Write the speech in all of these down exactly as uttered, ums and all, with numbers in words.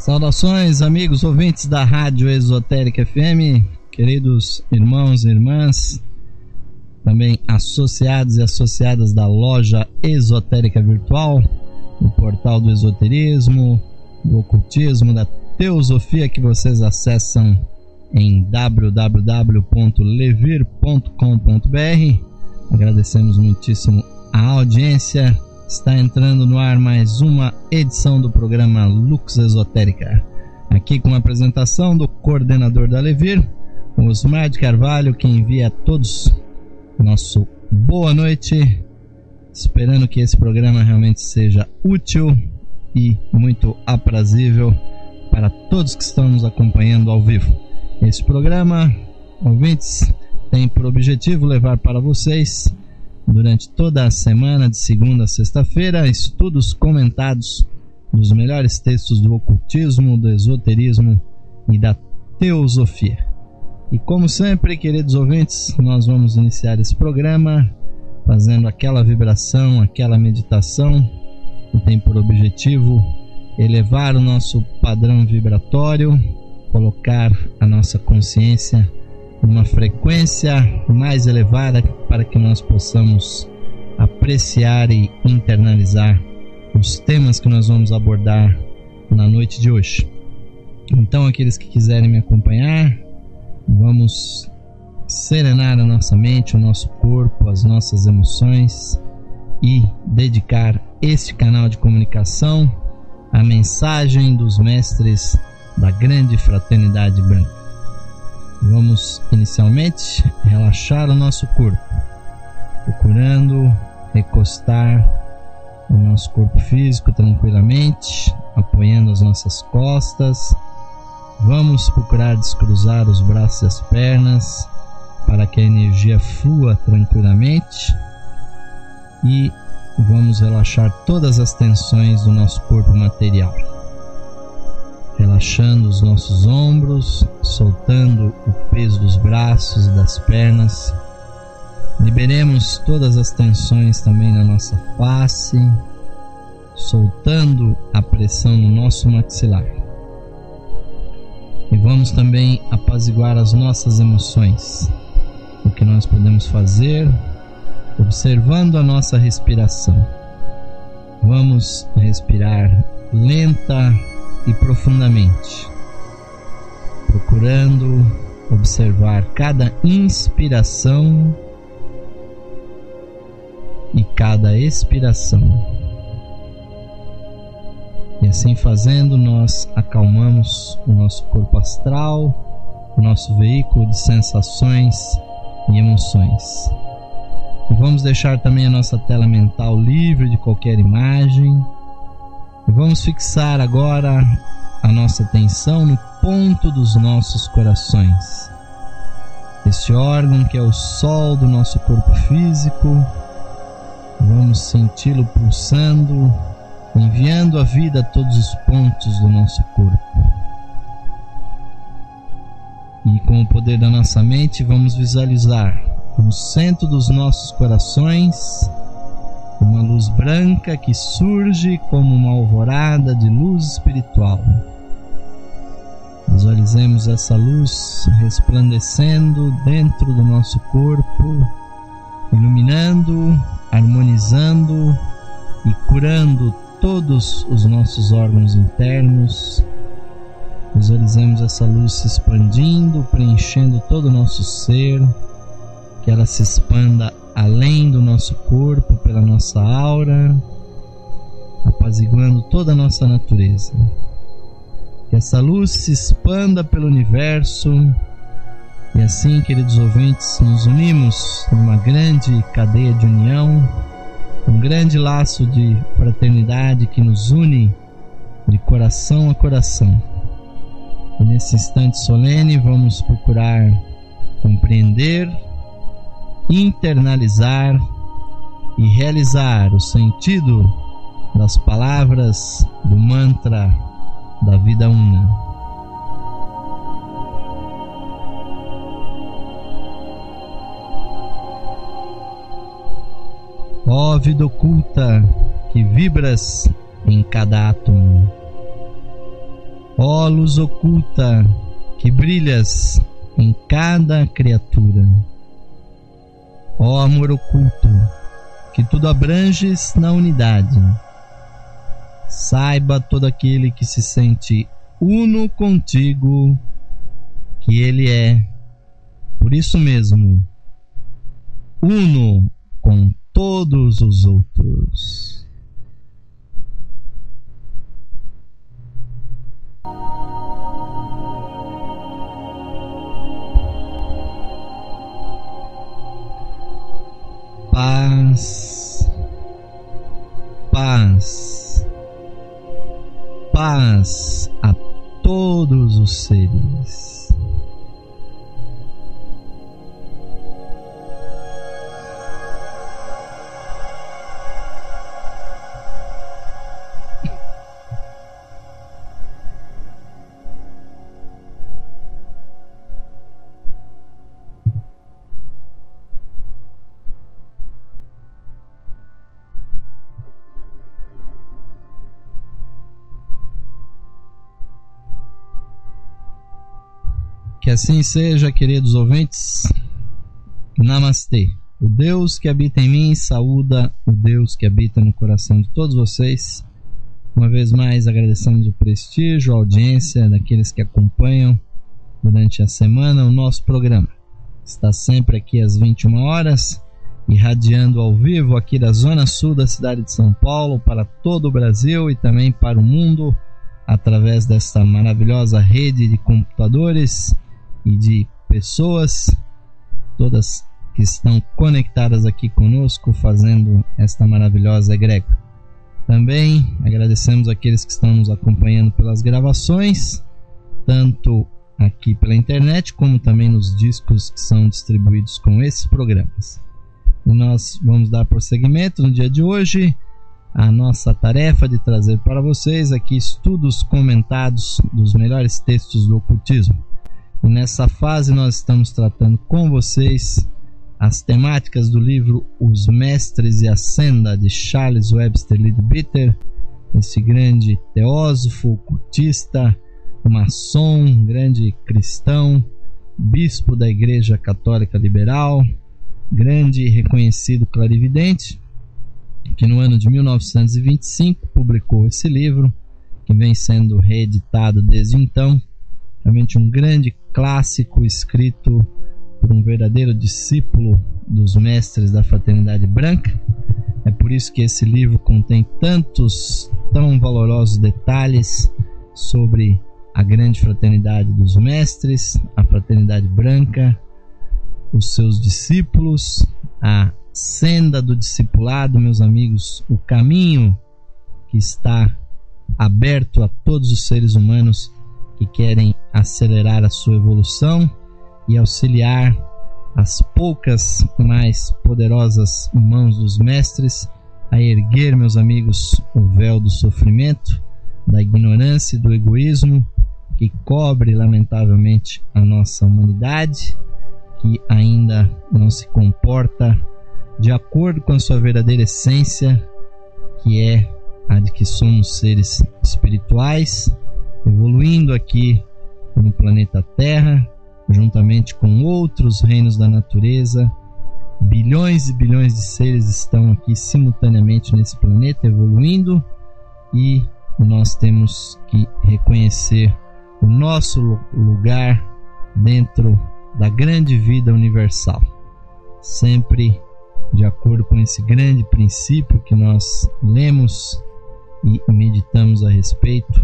Saudações, amigos ouvintes da Rádio Esotérica F M, queridos irmãos e irmãs, também associados e associadas da loja Esotérica Virtual, do portal do esoterismo, do ocultismo, da teosofia, que vocês acessam em w w w ponto levir ponto com ponto b r. Agradecemos muitíssimo a audiência. Está entrando no ar mais uma edição do programa Lux Esotérica, aqui com a apresentação do coordenador da Levir, Osmar de Carvalho, que envia a todos nosso boa noite, esperando que esse programa realmente seja útil e muito aprazível para todos que estão nos acompanhando ao vivo. Esse programa, ouvintes, tem por objetivo levar para vocês, durante toda a semana, de segunda a sexta-feira, estudos comentados dos melhores textos do ocultismo, do esoterismo e da teosofia. E como sempre, queridos ouvintes, nós vamos iniciar esse programa fazendo aquela vibração, aquela meditação que tem por objetivo elevar o nosso padrão vibratório, colocar a nossa consciência numa frequência mais elevada para que nós possamos apreciar e internalizar os temas que nós vamos abordar na noite de hoje. Então, aqueles que quiserem me acompanhar, vamos serenar a nossa mente, o nosso corpo, as nossas emoções e dedicar este canal de comunicação à mensagem dos mestres da grande fraternidade branca. Vamos inicialmente relaxar o nosso corpo, procurando recostar o nosso corpo físico tranquilamente, apoiando as nossas costas. Vamos procurar descruzar os braços e as pernas para que a energia flua tranquilamente e vamos relaxar todas as tensões do nosso corpo material. Relaxando os nossos ombros, soltando o peso dos braços e das pernas. Liberemos todas as tensões também na nossa face, soltando a pressão no nosso maxilar. E vamos também apaziguar as nossas emoções. O que nós podemos fazer, observando a nossa respiração. Vamos respirar lenta e profundamente, procurando observar cada inspiração e cada expiração. E assim fazendo, nós acalmamos o nosso corpo astral, o nosso veículo de sensações e emoções. E vamos deixar também a nossa tela mental livre de qualquer imagem. E vamos fixar agora a nossa atenção no ponto dos nossos corações. Este órgão que é o sol do nosso corpo físico. Vamos senti-lo pulsando, enviando a vida a todos os pontos do nosso corpo. E com o poder da nossa mente vamos visualizar no centro dos nossos corações uma luz branca que surge como uma alvorada de luz espiritual. Visualizemos essa luz resplandecendo dentro do nosso corpo, iluminando, harmonizando e curando todos os nossos órgãos internos. Visualizemos essa luz se expandindo, preenchendo todo o nosso ser, que ela se expanda além do nosso corpo, pela nossa aura, apaziguando toda a nossa natureza. Que essa luz se expanda pelo universo e assim, queridos ouvintes, nos unimos numa grande cadeia de união, um grande laço de fraternidade que nos une de coração a coração. E nesse instante solene vamos procurar compreender, internalizar e realizar o sentido das palavras do mantra da vida una. Ó vida oculta que vibras em cada átomo, Ó luz oculta que brilhas em cada criatura, ó amor oculto que tudo abranges na unidade, saiba todo aquele que se sente uno contigo que ele é, por isso mesmo, uno com todos os outros. Paz, paz, paz a todos os seres. Que assim seja, queridos ouvintes. Namastê. O Deus que habita em mim saúda o Deus que habita no coração de todos vocês. Uma vez mais agradecemos o prestígio, a audiência daqueles que acompanham durante a semana o nosso programa. Está sempre aqui às vinte e uma horas, irradiando ao vivo aqui da zona sul da cidade de São Paulo para todo o Brasil e também para o mundo, através desta maravilhosa rede de computadores e de pessoas, todas que estão conectadas aqui conosco, fazendo esta maravilhosa egrégora. Também agradecemos aqueles que estão nos acompanhando pelas gravações, tanto aqui pela internet, como também nos discos que são distribuídos com esses programas. E nós vamos dar prosseguimento no dia de hoje a nossa tarefa de trazer para vocês aqui estudos comentados dos melhores textos do ocultismo. E nessa fase nós estamos tratando com vocês as temáticas do livro Os Mestres e a Senda, de Charles Webster Leadbeater, esse grande teósofo, ocultista, maçom, grande cristão, bispo da Igreja Católica Liberal, grande e reconhecido clarividente, que no ano de mil novecentos e vinte e cinco publicou esse livro, que vem sendo reeditado desde então. Realmente um grande clássico escrito por um verdadeiro discípulo dos mestres da Fraternidade Branca. É por isso que esse livro contém tantos tão valorosos detalhes sobre a grande fraternidade dos mestres, a Fraternidade Branca, os seus discípulos, a senda do discipulado, meus amigos, o caminho que está aberto a todos os seres humanos que querem acelerar a sua evolução e auxiliar as poucas mais poderosas mãos dos mestres a erguer, meus amigos, o véu do sofrimento, da ignorância e do egoísmo que cobre lamentavelmente a nossa humanidade, que ainda não se comporta de acordo com a sua verdadeira essência, que é a de que somos seres espirituais, evoluindo aqui no planeta Terra, juntamente com outros reinos da natureza. Bilhões e bilhões de seres estão aqui simultaneamente nesse planeta, evoluindo, e nós temos que reconhecer o nosso lugar dentro da grande vida universal, sempre de acordo com esse grande princípio que nós lemos e meditamos a respeito,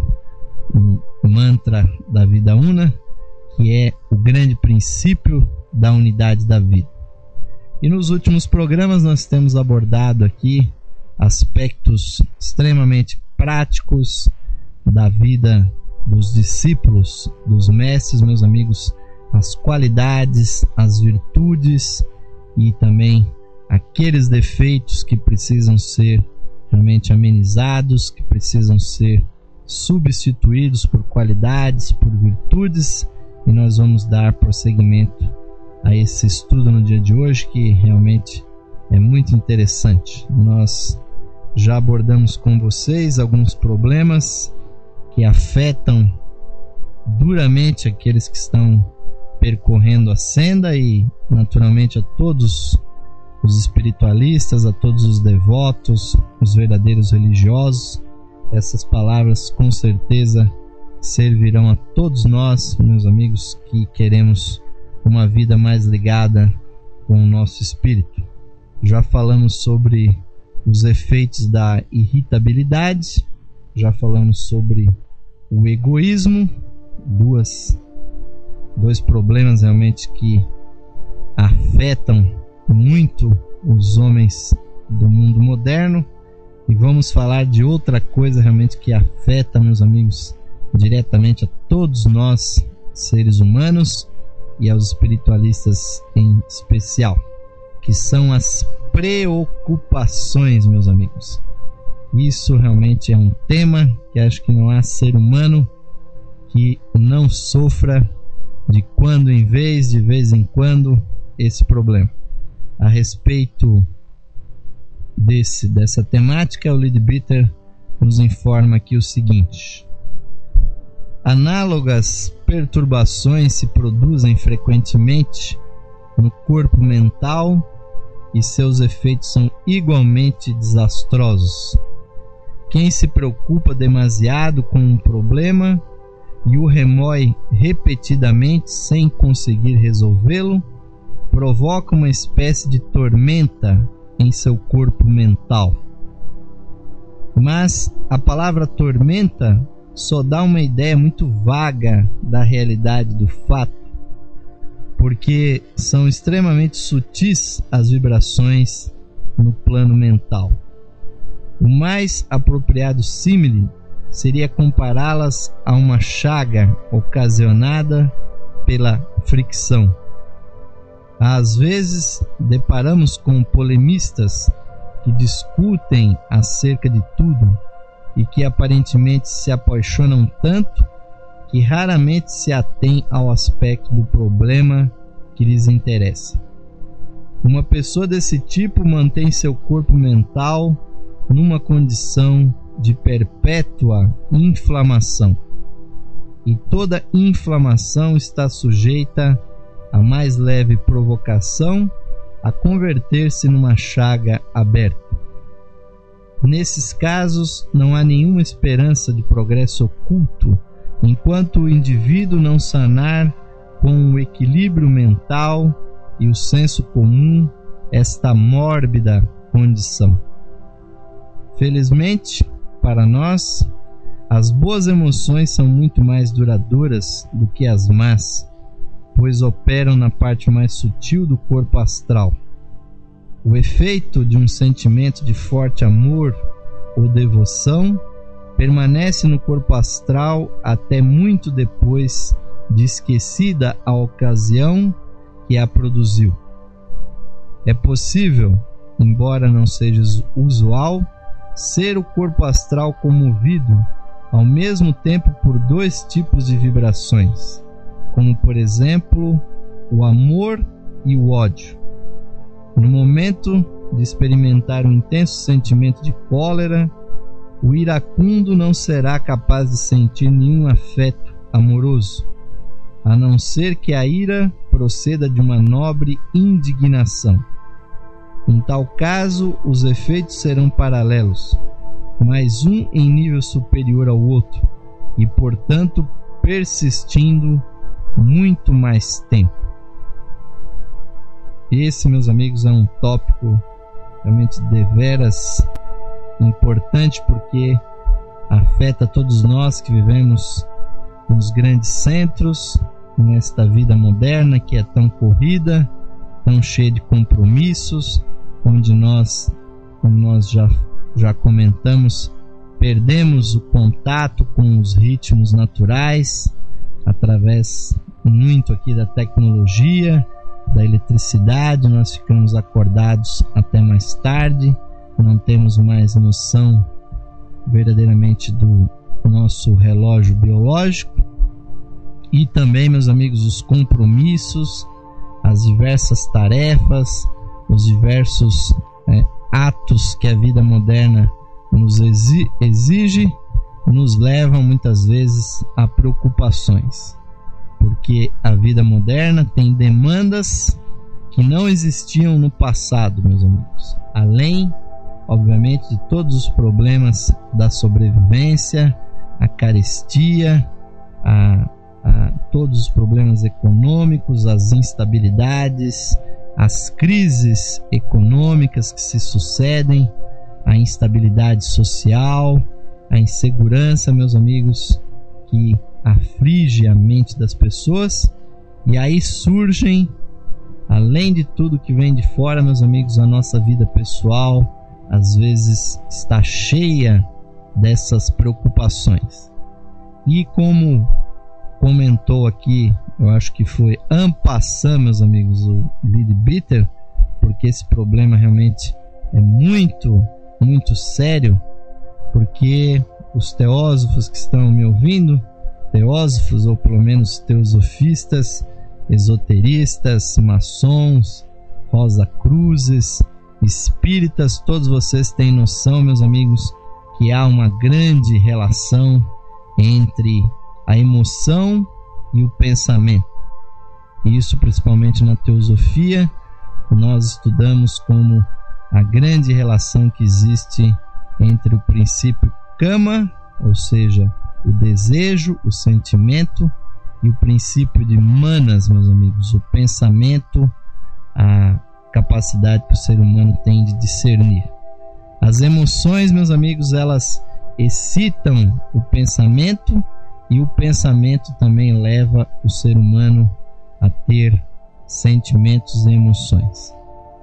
o mantra da vida una, que é o grande princípio da unidade da vida. E nos últimos programas nós temos abordado aqui aspectos extremamente práticos da vida dos discípulos, dos mestres, meus amigos, as qualidades, as virtudes e também aqueles defeitos que precisam ser realmente amenizados, que precisam ser substituídos por qualidades, por virtudes, e nós vamos dar prosseguimento a esse estudo no dia de hoje, que realmente é muito interessante. Nós já abordamos com vocês alguns problemas que afetam duramente aqueles que estão percorrendo a senda e naturalmente a todos os espiritualistas, a todos os devotos, os verdadeiros religiosos. Essas palavras com certeza servirão a todos nós, meus amigos, que queremos uma vida mais ligada com o nosso espírito. Já falamos sobre os efeitos da irritabilidade, já falamos sobre o egoísmo, duas, dois problemas realmente que afetam muito os homens do mundo moderno, e vamos falar de outra coisa realmente que afeta, meus amigos, diretamente a todos nós, seres humanos, e aos espiritualistas em especial, que são as preocupações, meus amigos. Isso realmente é um tema que acho que não há ser humano que não sofra de quando em vez, de vez em quando, esse problema. A respeito desse, dessa temática, o Leadbeater nos informa aqui o seguinte: análogas perturbações se produzem frequentemente no corpo mental e seus efeitos são igualmente desastrosos. Quem se preocupa demasiado com um problema e o remói repetidamente sem conseguir resolvê-lo, provoca uma espécie de tormenta em seu corpo mental. Mas a palavra tormenta só dá uma ideia muito vaga da realidade do fato, porque são extremamente sutis as vibrações no plano mental. O mais apropriado símile seria compará-las a uma chaga ocasionada pela fricção. Às vezes, deparamos com polemistas que discutem acerca de tudo e que aparentemente se apaixonam tanto que raramente se atêm ao aspecto do problema que lhes interessa. Uma pessoa desse tipo mantém seu corpo mental numa condição de perpétua inflamação, e toda inflamação está sujeita a mais leve provocação a converter-se numa chaga aberta. Nesses casos, não há nenhuma esperança de progresso oculto enquanto o indivíduo não sanar com o equilíbrio mental e o senso comum esta mórbida condição. Felizmente, para nós, as boas emoções são muito mais duradouras do que as más, pois operam na parte mais sutil do corpo astral. O efeito de um sentimento de forte amor ou devoção permanece no corpo astral até muito depois de esquecida a ocasião que a produziu. É possível, embora não seja usual, ser o corpo astral comovido ao mesmo tempo por dois tipos de vibrações, como por exemplo o amor e o ódio. No momento de experimentar um intenso sentimento de cólera, o iracundo não será capaz de sentir nenhum afeto amoroso, a não ser que a ira proceda de uma nobre indignação. Em tal caso, os efeitos serão paralelos, mas um em nível superior ao outro, e portanto persistindo muito mais tempo. Esse, meus amigos, é um tópico realmente deveras importante, porque afeta todos nós que vivemos nos grandes centros, nesta vida moderna que é tão corrida, tão cheia de compromissos, onde nós, como nós já, já comentamos, perdemos o contato com os ritmos naturais, através muito aqui da tecnologia, da eletricidade. Nós ficamos acordados até mais tarde, não temos mais noção verdadeiramente do nosso relógio biológico, e também, meus amigos, os compromissos, as diversas tarefas, os diversos é, atos que a vida moderna nos exige, nos levam muitas vezes a preocupações, porque a vida moderna tem demandas que não existiam no passado, meus amigos. Além, obviamente, de todos os problemas da sobrevivência, a carestia, a, a todos os problemas econômicos, as instabilidades, as crises econômicas que se sucedem, a instabilidade social, a insegurança, meus amigos, que aflige a mente das pessoas. E aí surgem, além de tudo que vem de fora, meus amigos, a nossa vida pessoal às vezes está cheia dessas preocupações. E como comentou aqui, eu acho que foi en passant, meus amigos, o Lily Bitter, porque esse problema realmente é muito, muito sério, porque os teósofos que estão me ouvindo, teósofos ou pelo menos teosofistas, esoteristas, maçons, Rosa-Cruzes, espíritas, todos vocês têm noção, meus amigos, que há uma grande relação entre a emoção e o pensamento. Isso principalmente na teosofia, nós estudamos como a grande relação que existe entre o princípio Kama, ou seja, o desejo, o sentimento, e o princípio de Manas, meus amigos, o pensamento, a capacidade que o ser humano tem de discernir. As emoções, meus amigos, elas excitam o pensamento, e o pensamento também leva o ser humano a ter sentimentos e emoções.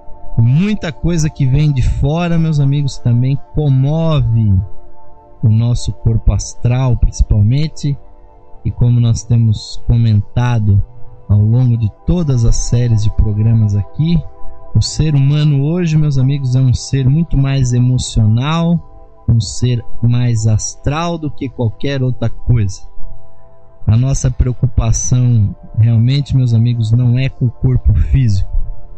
Muita coisa que vem de fora, meus amigos, também comove o nosso corpo astral, principalmente, e como nós temos comentado ao longo de todas as séries de programas aqui, o ser humano hoje, meus amigos, é um ser muito mais emocional, um ser mais astral do que qualquer outra coisa. A nossa preocupação realmente, meus amigos, não é com o corpo físico.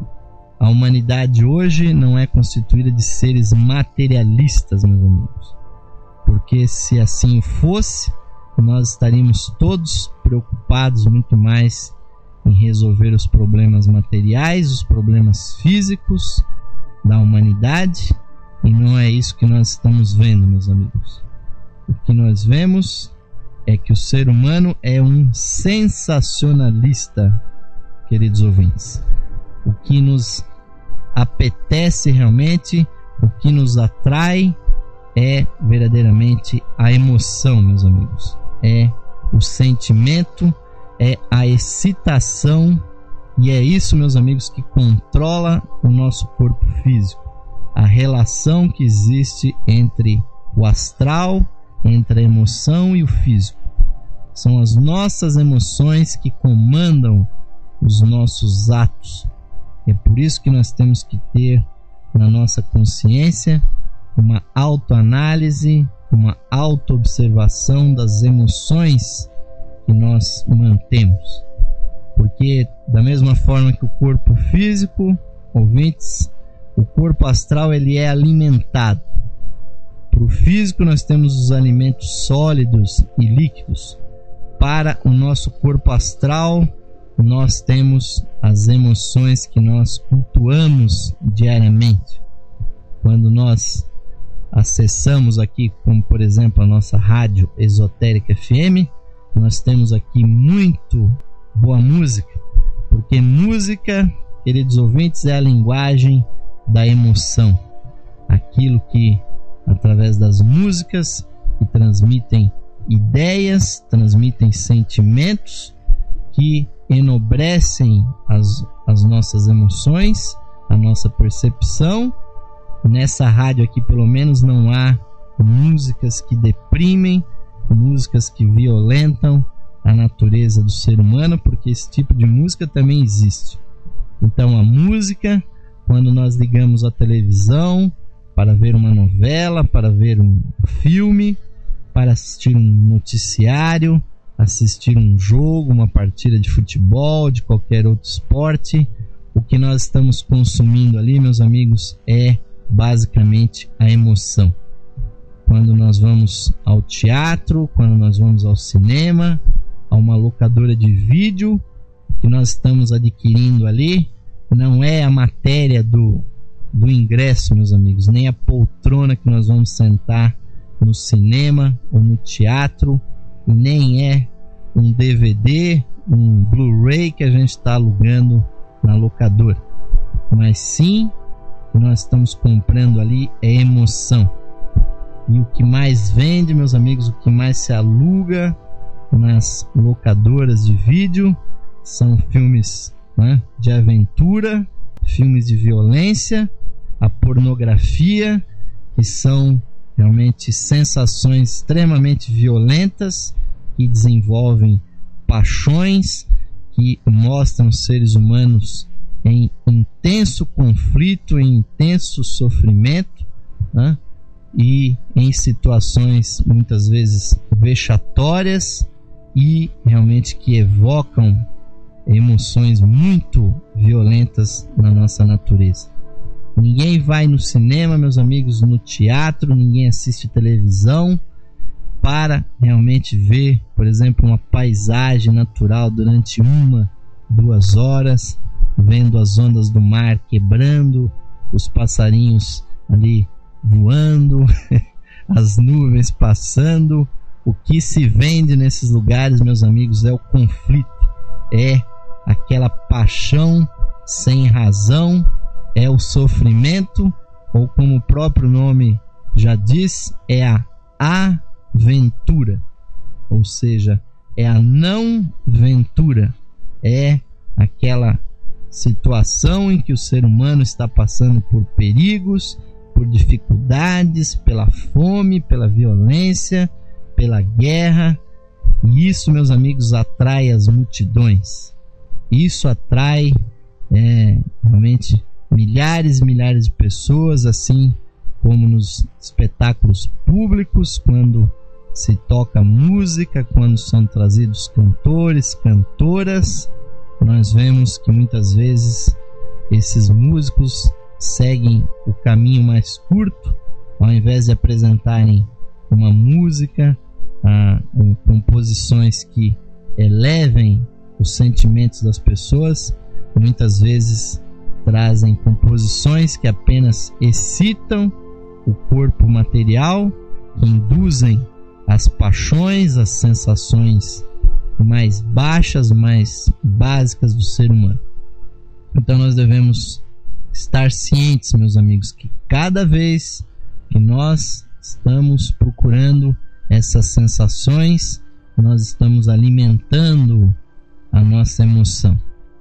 A humanidade hoje não é constituída de seres materialistas, meus amigos, porque se assim fosse, nós estaríamos todos preocupados muito mais em resolver os problemas materiais, os problemas físicos da humanidade, e não é isso que nós estamos vendo, meus amigos. O que nós vemos é que o ser humano é um sensacionalista, queridos ouvintes. O que nos apetece realmente, o que nos atrai é verdadeiramente a emoção, meus amigos. É o sentimento, é a excitação, e é isso, meus amigos, que controla o nosso corpo físico. A relação que existe entre o astral, entre a emoção e o físico. São as nossas emoções que comandam os nossos atos. É por isso que nós temos que ter na nossa consciência uma autoanálise, uma autoobservação das emoções que nós mantemos. Porque da mesma forma que o corpo físico, ouvintes, o corpo astral ele é alimentado. Para o físico nós temos os alimentos sólidos e líquidos. Para o nosso corpo astral nós temos as emoções que nós cultuamos diariamente. Quando nós acessamos aqui, como por exemplo a nossa rádio Esotérica F M, nós temos aqui muito boa música, porque música, queridos ouvintes, é a linguagem da emoção, aquilo que através das músicas que transmitem ideias, transmitem sentimentos que enobrecem as, as nossas emoções, a nossa percepção. Nessa rádio aqui pelo menos não há músicas que deprimem, músicas que violentam a natureza do ser humano, porque esse tipo de música também existe. Então a música, quando nós ligamos a televisão para ver uma novela, para ver um filme, para assistir um noticiário, assistir um jogo, uma partida de futebol, de qualquer outro esporte, o que nós estamos consumindo ali, meus amigos, é basicamente a emoção. quando nós vamos ao teatro, quando nós vamos ao cinema, a uma locadora de vídeo, que nós estamos adquirindo ali não é a matéria do, do ingresso, meus amigos, nem a poltrona que nós vamos sentar no cinema ou no teatro, e nem é um D V D, um Blu-ray que a gente está alugando na locadora, mas sim, o que nós estamos comprando ali é emoção. E o que mais vende, meus amigos, o que mais se aluga nas locadoras de vídeo são filmes, né, de aventura, filmes de violência, a pornografia, que são realmente sensações extremamente violentas, que desenvolvem paixões, que mostram seres humanos em intenso conflito, em intenso sofrimento, né? E em situações muitas vezes vexatórias e realmente que evocam emoções muito violentas na nossa natureza. Ninguém vai no cinema, meus amigos, no teatro, ninguém assiste televisão para realmente ver, por exemplo, uma paisagem natural durante uma, duas horas, vendo as ondas do mar quebrando, os passarinhos ali voando, as nuvens passando. O que se vende nesses lugares, meus amigos, é o conflito, é aquela paixão sem razão, é o sofrimento, ou como o próprio nome já diz, é a aventura, ou seja, é a não ventura, é aquela situação em que o ser humano está passando por perigos, por dificuldades, pela fome, pela violência, pela guerra, e isso, meus amigos, atrai as multidões. Isso atrai é, realmente milhares e milhares de pessoas, assim como nos espetáculos públicos, quando se toca música, quando são trazidos cantores, cantoras, nós vemos que muitas vezes esses músicos seguem o caminho mais curto, ao invés de apresentarem uma música, ah, um, composições que elevem os sentimentos das pessoas, muitas vezes trazem composições que apenas excitam o corpo material, que induzem as paixões, as sensações mais baixas, mais básicas do ser humano. Então nós devemos estar cientes, meus amigos, que cada vez que nós estamos procurando essas sensações, nós estamos alimentando a nossa emoção.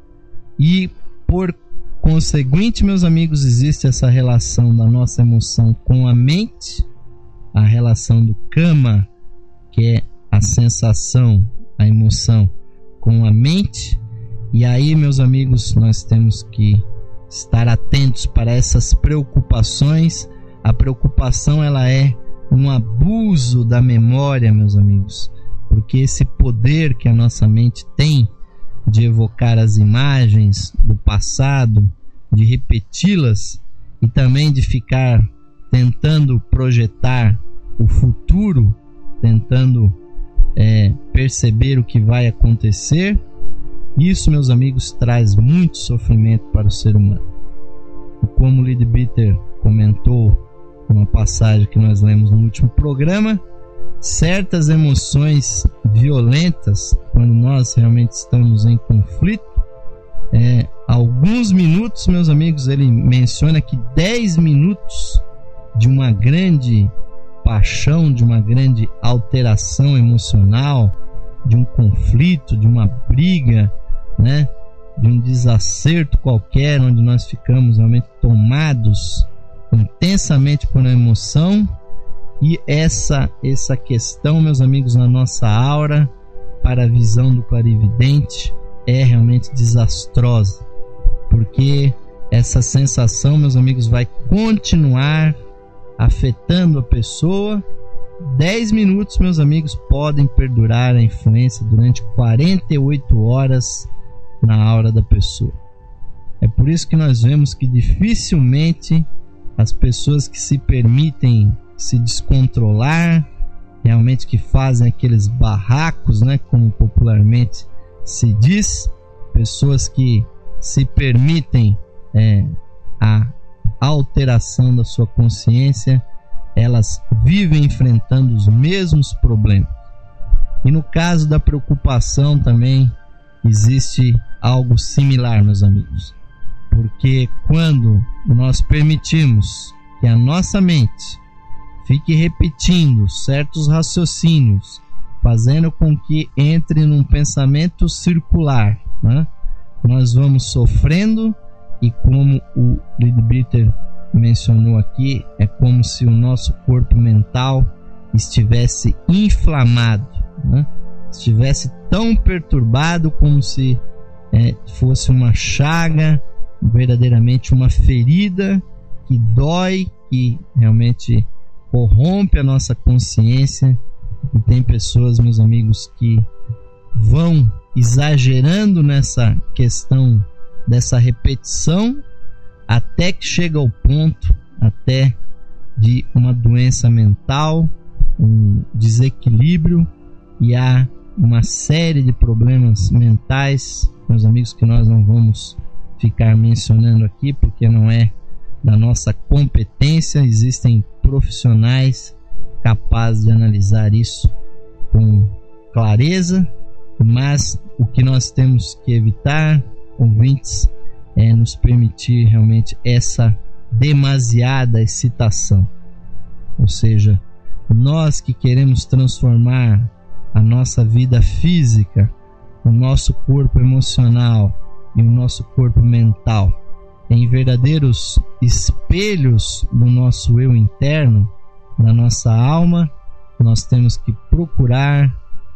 E por conseguinte, meus amigos, existe essa relação da nossa emoção com a mente, a relação do kama, que é a sensação, a emoção com a mente. E aí, meus amigos, nós temos que estar atentos para essas preocupações. A preocupação, ela é um abuso da memória, meus amigos, porque esse poder que a nossa mente tem de evocar as imagens do passado, de repeti-las e também de ficar tentando projetar o futuro, tentando é, perceber o que vai acontecer. Isso, meus amigos, traz muito sofrimento para o ser humano. E como Leadbeater comentou numa passagem que nós lemos no último programa, certas emoções violentas, quando nós realmente estamos em conflito, é, alguns minutos, meus amigos, ele menciona que dez minutos de uma grande paixão, de uma grande alteração emocional, de um conflito, de uma briga, né, de um desacerto qualquer, onde nós ficamos realmente tomados intensamente por uma emoção. E essa, essa questão, meus amigos, na nossa aura, para a visão do clarividente, é realmente desastrosa, porque essa sensação, meus amigos, vai continuar afetando a pessoa. Dez minutos, meus amigos, podem perdurar a influência durante quarenta e oito horas na aura da pessoa. É por isso que nós vemos que dificilmente as pessoas que se permitem se descontrolar, realmente que fazem aqueles barracos, né, como popularmente se diz, pessoas que se permitem é, a alteração da sua consciência, elas vivem enfrentando os mesmos problemas. E no caso da preocupação também existe algo similar, meus amigos, porque quando nós permitimos que a nossa mente fique repetindo certos raciocínios, fazendo com que entre num pensamento circular, né, nós vamos sofrendo, e como o Leadbeater mencionou aqui, é como se o nosso corpo mental estivesse inflamado, né? Estivesse tão perturbado como se é, fosse uma chaga, verdadeiramente uma ferida que dói, que realmente corrompe a nossa consciência. E tem pessoas, meus amigos, que vão exagerando nessa questão dessa repetição até que chega ao ponto até de uma doença mental, um desequilíbrio, e há uma série de problemas mentais, meus amigos, que nós não vamos ficar mencionando aqui porque não é da nossa competência. Existem profissionais capazes de analisar isso com clareza, mas o que nós temos que evitar, ouvintes, é nos permitir realmente essa demasiada excitação. Ou seja, nós que queremos transformar a nossa vida física, o nosso corpo emocional e o nosso corpo mental em verdadeiros espelhos do nosso eu interno, da nossa alma, nós temos que procurar,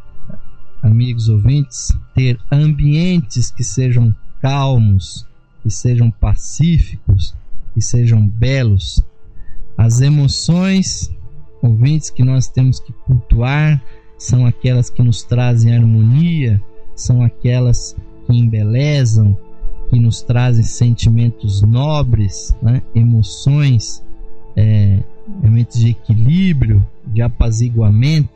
amigos ouvintes, ter ambientes que sejam calmos, que sejam pacíficos, que sejam belos. As emoções, ouvintes, que nós temos que cultuar são aquelas que nos trazem harmonia, são aquelas que embelezam, que nos trazem sentimentos nobres, né? Emoções é, realmente de equilíbrio, de apaziguamento.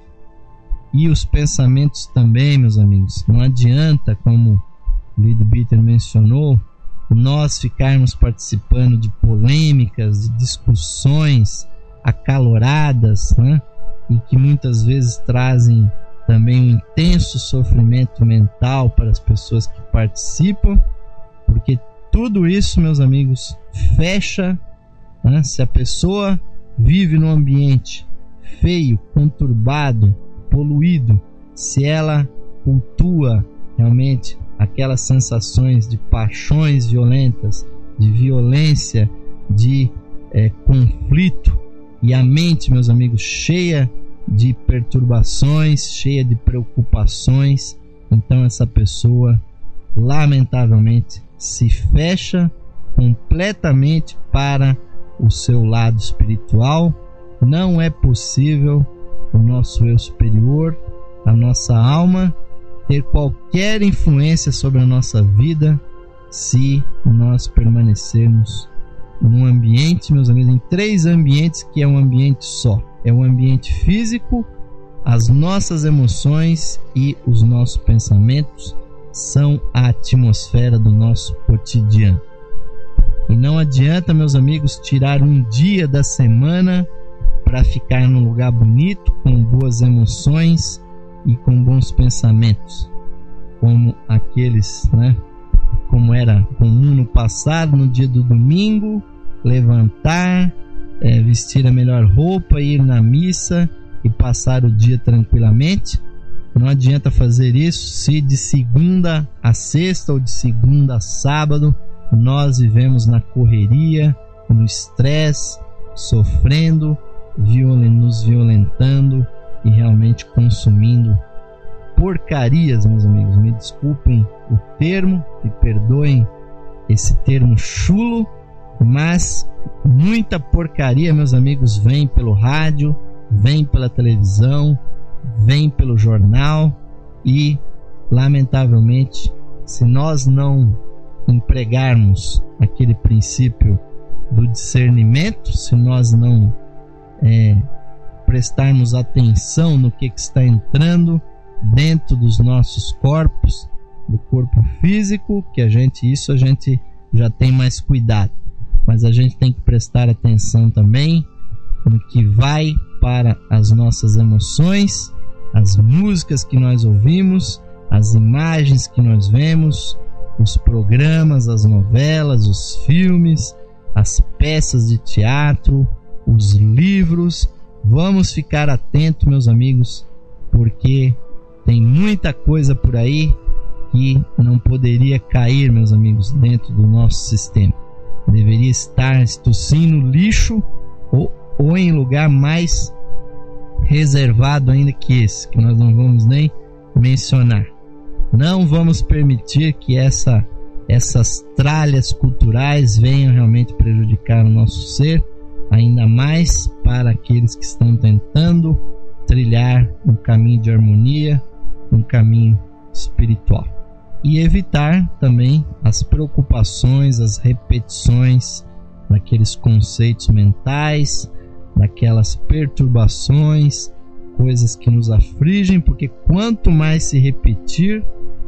E os pensamentos também, meus amigos. Não adianta, como o Leadbeater mencionou, nós ficarmos participando de polêmicas, de discussões acaloradas, né? E que muitas vezes trazem também um intenso sofrimento mental para as pessoas que participam, porque tudo isso, meus amigos, fecha, né? Se a pessoa vive num ambiente feio, conturbado, poluído, se ela cultua realmente aquelas sensações de paixões violentas, de violência, de é, conflito, e a mente, meus amigos, cheia de perturbações, cheia de preocupações, então essa pessoa, lamentavelmente, se fecha completamente para o seu lado espiritual. Não é possível o nosso eu superior, a nossa alma, ter qualquer influência sobre a nossa vida se nós permanecermos num ambiente, meus amigos, em três ambientes, que é um ambiente só. É o ambiente físico, as nossas emoções e os nossos pensamentos são a atmosfera do nosso cotidiano. E não adianta, meus amigos, tirar um dia da semana para ficar num lugar bonito, com boas emoções e com bons pensamentos, como aqueles, né, como era comum no passado, no dia do domingo, levantar, é, vestir a melhor roupa, ir na missa e passar o dia tranquilamente. Não adianta fazer isso se de segunda a sexta ou de segunda a sábado nós vivemos na correria, no estresse, sofrendo, violen- nos violentando e realmente consumindo porcarias, meus amigos. Me desculpem o termo, me perdoem esse termo chulo, mas muita porcaria, meus amigos, vem pelo rádio, vem pela televisão, vem pelo jornal, e lamentavelmente, se nós não empregarmos aquele princípio do discernimento, se nós não é, prestarmos atenção no que, que está entrando dentro dos nossos corpos, do corpo físico, que a gente, isso a gente já tem mais cuidado, mas a gente tem que prestar atenção também no que vai para as nossas emoções, as músicas que nós ouvimos, as imagens que nós vemos, os programas, as novelas, os filmes, as peças de teatro, os livros. Vamos ficar atentos, meus amigos, porque tem muita coisa por aí que não poderia cair, meus amigos, dentro do nosso sistema. Deveria estar, isto sim, no lixo ou, ou em lugar mais reservado ainda que esse, que nós não vamos nem mencionar. Não vamos permitir que essa, essas tralhas culturais venham realmente prejudicar o nosso ser, ainda mais para aqueles que estão tentando trilhar um caminho de harmonia, um caminho espiritual. E evitar também as preocupações, as repetições daqueles conceitos mentais, daquelas perturbações, coisas que nos afligem, porque quanto mais se repetir,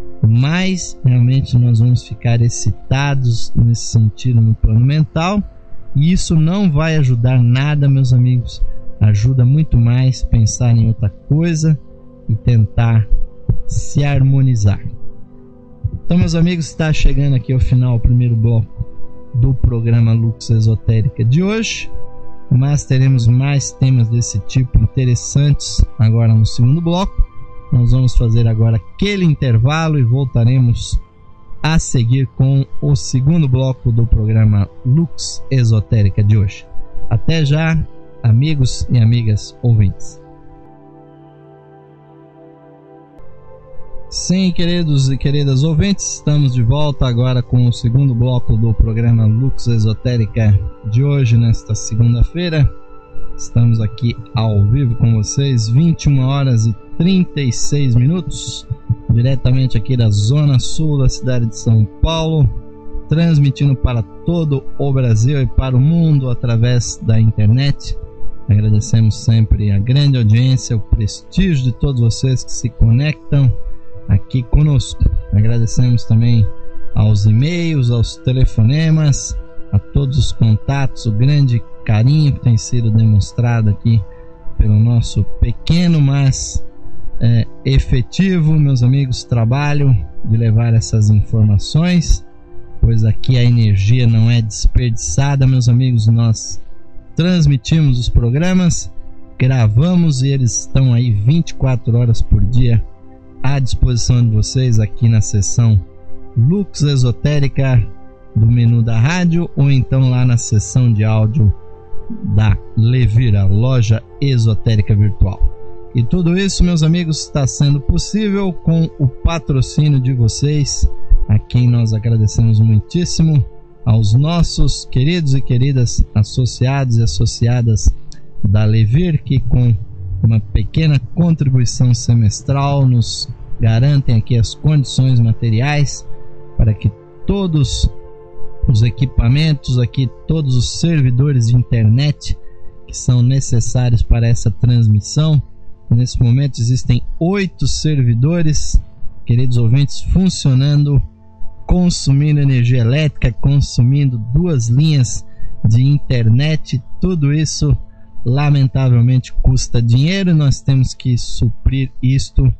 mais realmente nós vamos ficar excitados nesse sentido no plano mental, e isso não vai ajudar nada, meus amigos. Ajuda muito mais pensar em outra coisa e tentar se harmonizar. Então, meus amigos, está chegando aqui ao final o primeiro bloco do programa Lux Esotérica de hoje, mas teremos mais temas desse tipo interessantes agora no segundo bloco. Nós vamos fazer agora aquele intervalo e voltaremos a seguir com o segundo bloco do programa Lux Esotérica de hoje. Até já, amigos e amigas ouvintes. Sim, queridos e queridas ouvintes, estamos de volta agora com o segundo bloco do programa Lux Esotérica de hoje, nesta segunda-feira. Estamos aqui ao vivo com vocês, vinte e uma horas e trinta e seis minutos, diretamente aqui da zona sul da cidade de São Paulo, transmitindo para todo o Brasil e para o mundo através da internet. Agradecemos sempre a grande audiência, o prestígio de todos vocês que se conectam aqui conosco. Agradecemos também aos e-mails, aos telefonemas, a todos os contatos, o grande carinho que tem sido demonstrado aqui pelo nosso pequeno, mas é, efetivo, meus amigos, trabalho de levar essas informações, pois aqui a energia não é desperdiçada, meus amigos. Nós transmitimos os programas, gravamos e eles estão aí vinte e quatro horas por dia à disposição de vocês aqui na seção Lux Esotérica do menu da rádio, ou então lá na seção de áudio da Levir, a loja esotérica virtual. E tudo isso, meus amigos, está sendo possível com o patrocínio de vocês, a quem nós agradecemos muitíssimo, aos nossos queridos e queridas associados e associadas da Levir, que com uma pequena contribuição semestral nos garantem aqui as condições materiais para que todos os equipamentos aqui, todos os servidores de internet que são necessários para essa transmissão. Nesse momento existem oito servidores, queridos ouvintes, funcionando, consumindo energia elétrica, consumindo duas linhas de internet. Tudo isso lamentavelmente custa dinheiro, nós temos que suprir isto,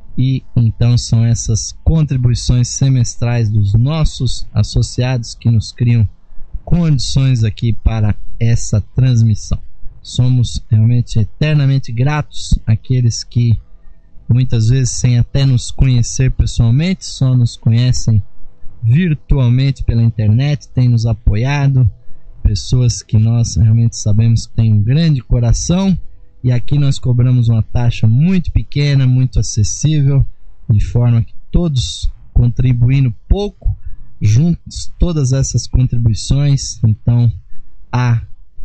e então são essas contribuições semestrais dos nossos associados que nos criam condições aqui para essa transmissão. Somos realmente eternamente gratos àqueles que muitas vezes, sem até nos conhecer pessoalmente, só nos conhecem virtualmente pela internet, têm nos apoiado, pessoas que nós realmente sabemos que têm um grande coração, e aqui nós cobramos uma taxa muito pequena, muito acessível, de forma que todos contribuindo pouco, juntos todas essas contribuições, então há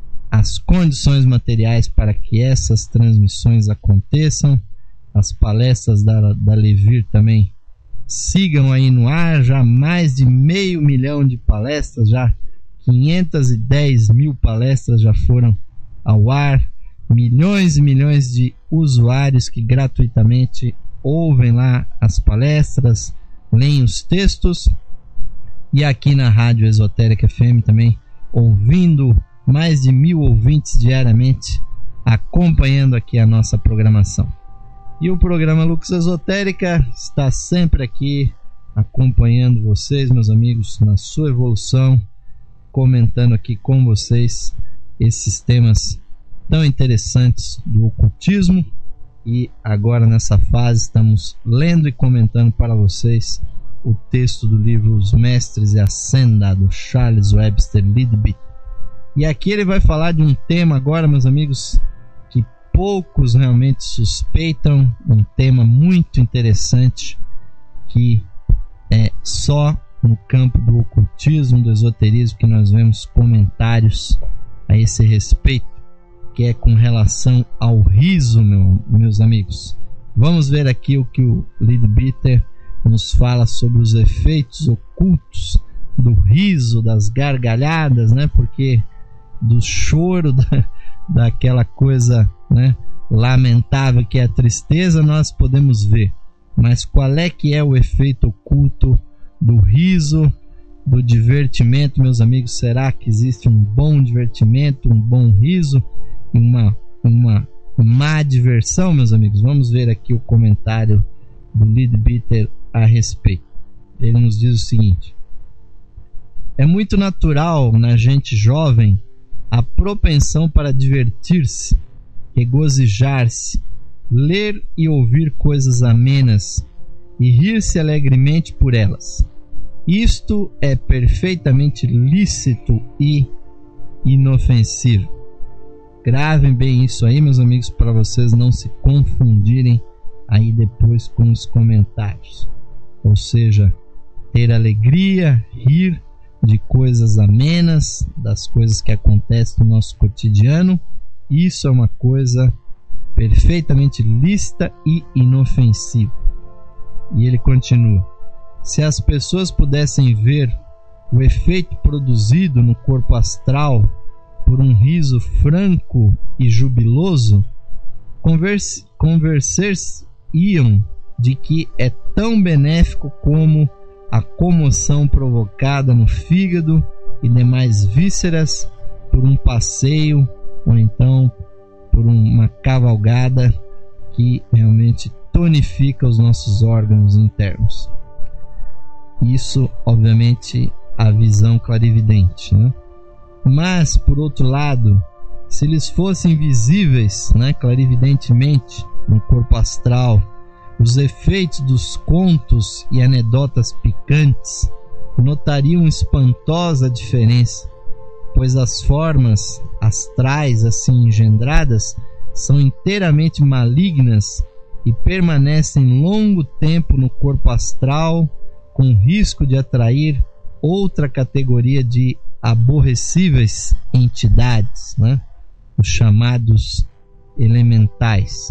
as condições materiais para que essas transmissões aconteçam. As palestras da, da Levir também sigam aí no ar, já mais de meio milhão de palestras, já quinhentas e dez mil palestras já foram ao ar, milhões e milhões de usuários que gratuitamente ouvem lá as palestras, leem os textos, e aqui na Rádio Esotérica F M também ouvindo, mais de mil ouvintes diariamente acompanhando aqui a nossa programação. E o programa Lux Esotérica está sempre aqui acompanhando vocês, meus amigos, na sua evolução, comentando aqui com vocês esses temas tão interessantes do ocultismo. E agora nessa fase estamos lendo e comentando para vocês o texto do livro Os Mestres e a Senda, do Charles Webster Leadbeater. E aqui ele vai falar de um tema agora, meus amigos, que poucos realmente suspeitam, um tema muito interessante que é só no campo do ocultismo, do esoterismo, que nós vemos comentários a esse respeito, que é com relação ao riso, meu, meus amigos. Vamos ver aqui o que o Leadbeater nos fala sobre os efeitos ocultos do riso, das gargalhadas, né? Porque do choro, da, daquela coisa, né, lamentável que é a tristeza, nós podemos ver. Mas qual é que é o efeito oculto do riso, do divertimento, meus amigos? Será que existe um bom divertimento, um bom riso e uma, uma má diversão, meus amigos? Vamos ver aqui o comentário do Leadbeater a respeito. Ele nos diz o seguinte: é muito natural na gente jovem a propensão para divertir-se, regozijar-se, ler e ouvir coisas amenas e rir-se alegremente por elas. Isto é perfeitamente lícito e inofensivo. Gravem bem isso aí, meus amigos, para vocês não se confundirem aí depois com os comentários. Ou seja, ter alegria, rir de coisas amenas, das coisas que acontecem no nosso cotidiano, isso é uma coisa perfeitamente lícita e inofensiva. E ele continua: se as pessoas pudessem ver o efeito produzido no corpo astral por um riso franco e jubiloso, converse, conversar-iam de que é tão benéfico como a comoção provocada no fígado e demais vísceras por um passeio ou então por uma cavalgada que realmente tonifica os nossos órgãos internos. Isso, obviamente, a visão clarividente, né? Mas, por outro lado, se eles fossem visíveis, né, clarividentemente no corpo astral, os efeitos dos contos e anedotas picantes, notariam espantosa diferença, pois as formas astrais assim engendradas são inteiramente malignas e permanecem longo tempo no corpo astral, com risco de atrair outra categoria de aborrecíveis entidades, né? Os chamados elementais.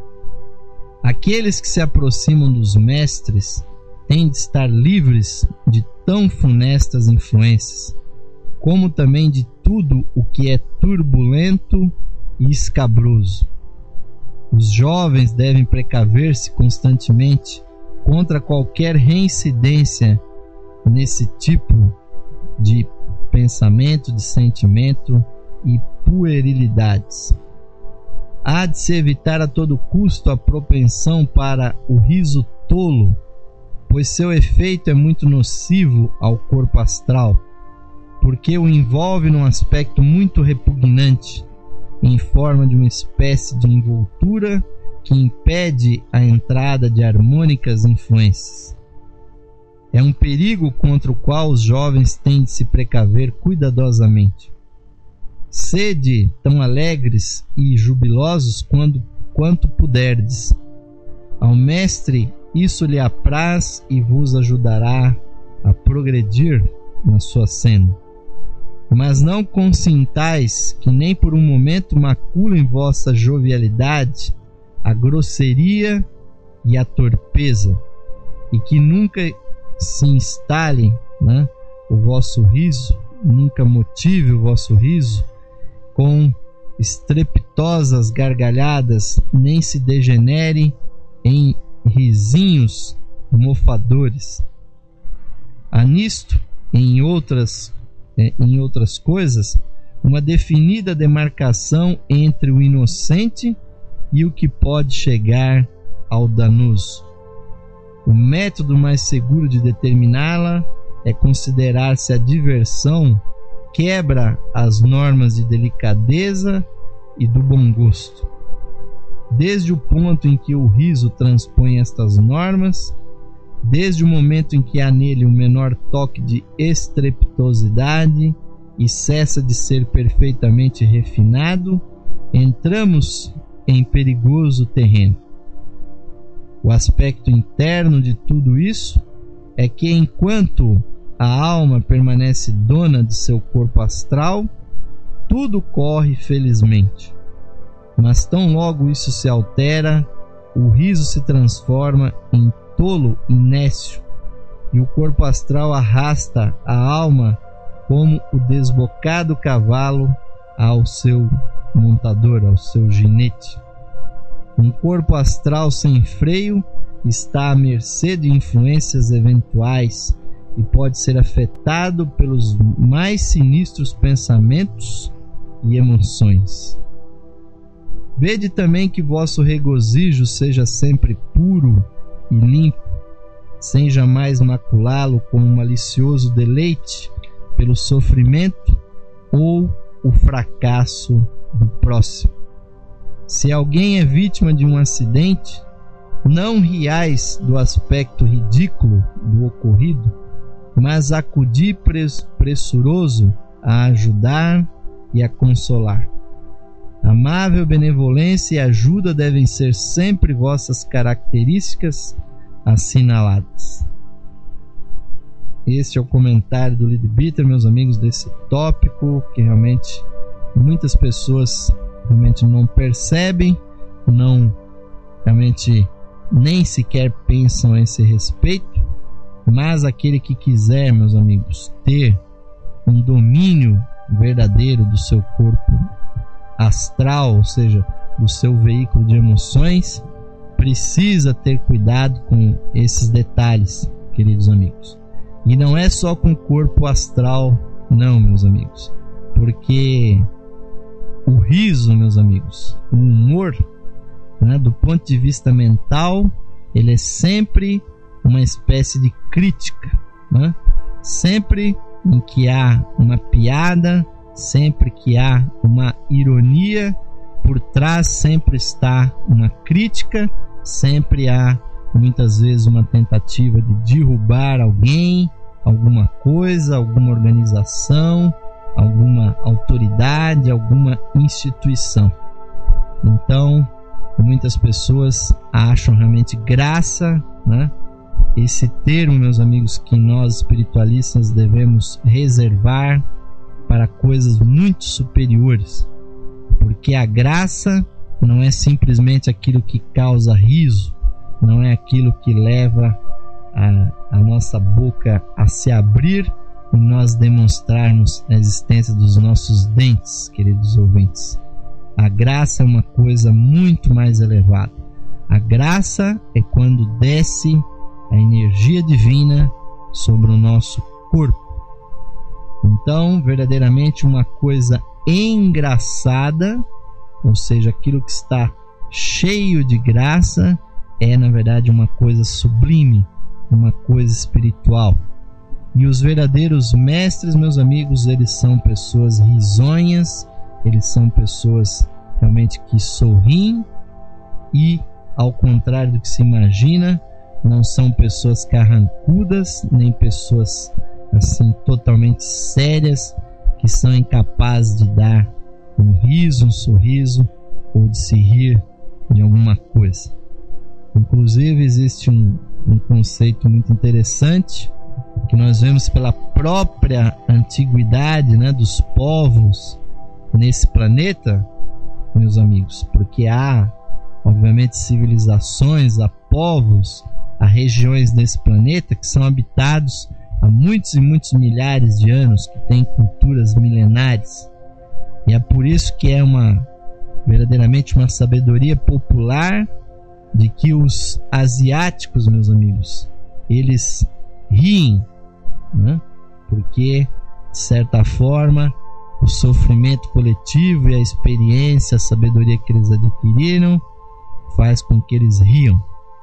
Aqueles que se aproximam dos mestres têm de estar livres de tão funestas influências, como também de tudo o que é turbulento e escabroso. Os jovens devem precaver-se constantemente contra qualquer reincidência nesse tipo de pensamento, de sentimento e puerilidades. Há de se evitar a todo custo a propensão para o riso tolo, pois seu efeito é muito nocivo ao corpo astral, porque o envolve num aspecto muito repugnante, em forma de uma espécie de envoltura que impede a entrada de harmônicas influências. É um perigo contra o qual os jovens têm de se precaver cuidadosamente. Sede tão alegres e jubilosos quando, quanto puderdes. Ao mestre isso lhe apraz e vos ajudará a progredir na sua senda. Mas não consintais que nem por um momento maculem vossa jovialidade a grosseria e a torpeza, e que nunca se instale, né, o vosso riso, nunca motive o vosso riso com estrepitoso proveitosas gargalhadas nem se degenere em risinhos mofadores. Há nisto, em outras, em outras coisas, uma definida demarcação entre o inocente e o que pode chegar ao danoso. O método mais seguro de determiná-la é considerar se a diversão quebra as normas de delicadeza e do bom gosto. Desde o ponto em que o riso transpõe estas normas, desde o momento em que há nele o menor toque de estrepitosidade e cessa de ser perfeitamente refinado, entramos em perigoso terreno. O aspecto interno de tudo isso é que, enquanto a alma permanece dona de seu corpo astral, tudo corre felizmente. Mas tão logo isso se altera, o riso se transforma em tolo e nécio, e o corpo astral arrasta a alma como o desbocado cavalo ao seu montador, ao seu ginete. Um corpo astral sem freio está à mercê de influências eventuais e pode ser afetado pelos mais sinistros pensamentos e emoções. Vede também que vosso regozijo seja sempre puro e limpo, sem jamais maculá-lo com um malicioso deleite pelo sofrimento ou o fracasso do próximo. Se alguém é vítima de um acidente, não riais do aspecto ridículo do ocorrido, mas acudi pressuroso a ajudar e a consolar. Amável benevolência e ajuda devem ser sempre vossas características assinaladas. Este é o comentário do Leadbeater, meus amigos, desse tópico que realmente muitas pessoas realmente não percebem, não realmente nem sequer pensam a esse respeito, mas aquele que quiser, meus amigos, ter um domínio verdadeiro do seu corpo astral, ou seja, do seu veículo de emoções, precisa ter cuidado com esses detalhes, queridos amigos. E não é só com o corpo astral, não, meus amigos, porque o riso, meus amigos, o humor, né, do ponto de vista mental, ele é sempre uma espécie de crítica, né? Sempre em que há uma piada, sempre que há uma ironia, por trás sempre está uma crítica, sempre há muitas vezes uma tentativa de derrubar alguém, alguma coisa, alguma organização, alguma autoridade, alguma instituição. Então, muitas pessoas acham realmente graça, né? Esse termo, meus amigos, que nós espiritualistas devemos reservar para coisas muito superiores, porque a graça não é simplesmente aquilo que causa riso, não é aquilo que leva a, a nossa boca a se abrir e nós demonstrarmos a existência dos nossos dentes, queridos ouvintes. A graça é uma coisa muito mais elevada. A graça é quando desce a energia divina sobre o nosso corpo. Então, verdadeiramente uma coisa engraçada, ou seja, aquilo que está cheio de graça, é na verdade uma coisa sublime, uma coisa espiritual. E os verdadeiros mestres, meus amigos, eles são pessoas risonhas, eles são pessoas realmente que sorriem e, ao contrário do que se imagina, não são pessoas carrancudas, nem pessoas assim totalmente sérias, que são incapazes de dar um riso, um sorriso ou de se rir de alguma coisa. Inclusive existe um, um conceito muito interessante que nós vemos pela própria antiguidade, né, dos povos nesse planeta, meus amigos, porque há obviamente civilizações, há povos, há regiões desse planeta que são habitados há muitos e muitos milhares de anos, que têm culturas milenares, e é por isso que é uma, verdadeiramente uma sabedoria popular de que os asiáticos, meus amigos, eles riem, né? Porque, de certa forma, o sofrimento coletivo e a experiência, a sabedoria que eles adquiriram faz com que eles riam.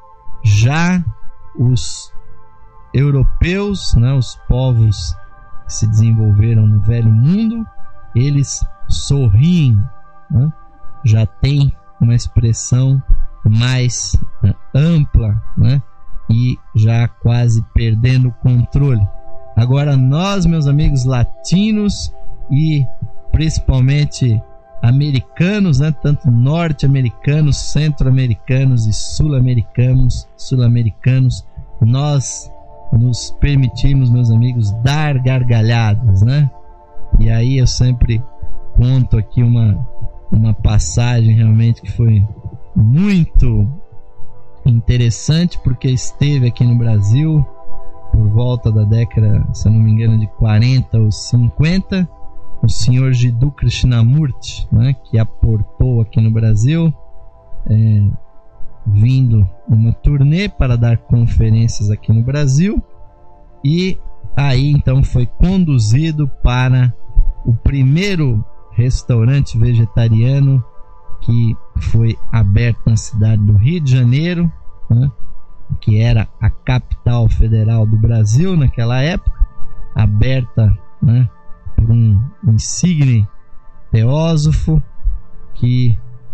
Já os europeus, né, os povos que se desenvolveram no velho mundo, eles sorriem, né? Já tem uma expressão mais, né, ampla, né? E já quase perdendo o controle. Agora nós, meus amigos latinos e principalmente americanos, né, tanto norte-americanos, centro-americanos e sul-americanos, sul-americanos, nós nos permitimos, meus amigos, dar gargalhadas, né? E aí eu sempre conto aqui uma uma passagem realmente que foi muito interessante, porque esteve aqui no Brasil por volta da década, se eu não me engano, de quarenta ou cinquenta, o senhor Jiddu Krishnamurti, né, que aportou aqui no Brasil, é, vindo uma turnê para dar conferências aqui no Brasil, e aí então foi conduzido para o primeiro restaurante vegetariano que foi aberto na cidade do Rio de Janeiro, né, que era a capital federal do Brasil naquela época, aberta, né, por um insigne teósofo que